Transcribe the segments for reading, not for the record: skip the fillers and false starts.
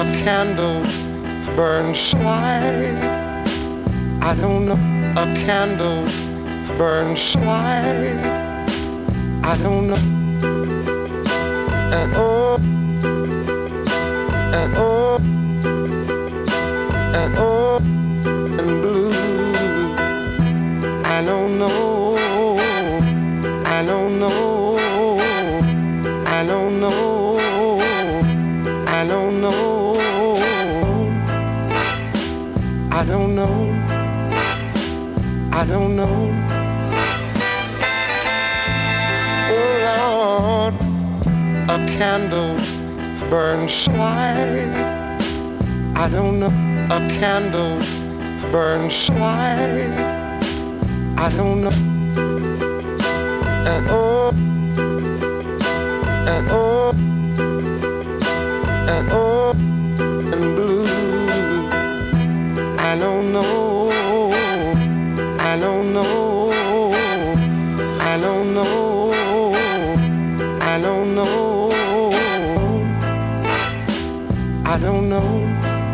candle burns sly. I don't know. A candle burns sly. I don't know. And oh, and oh, and oh, and blue. I don't know. I don't know. I don't know. I don't know. I don't know. I don't know. Oh Lord, a candle burns sly. I don't know. A candle burns sly. I don't know. And oh, and oh, and oh, and blue. I don't know. I don't know. I don't know. I don't know. I don't know.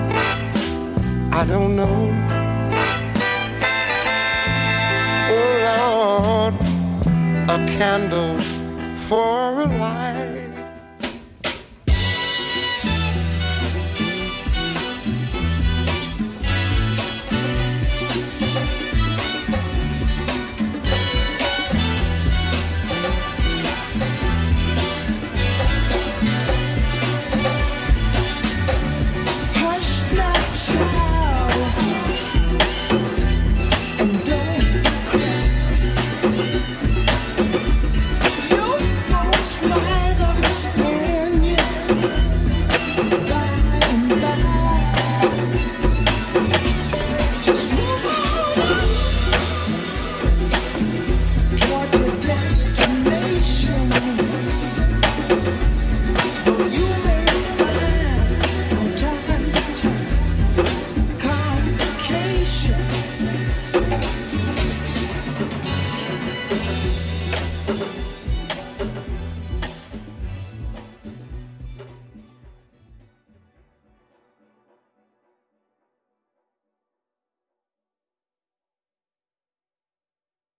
I don't know. Oh Lord, a candle for a light.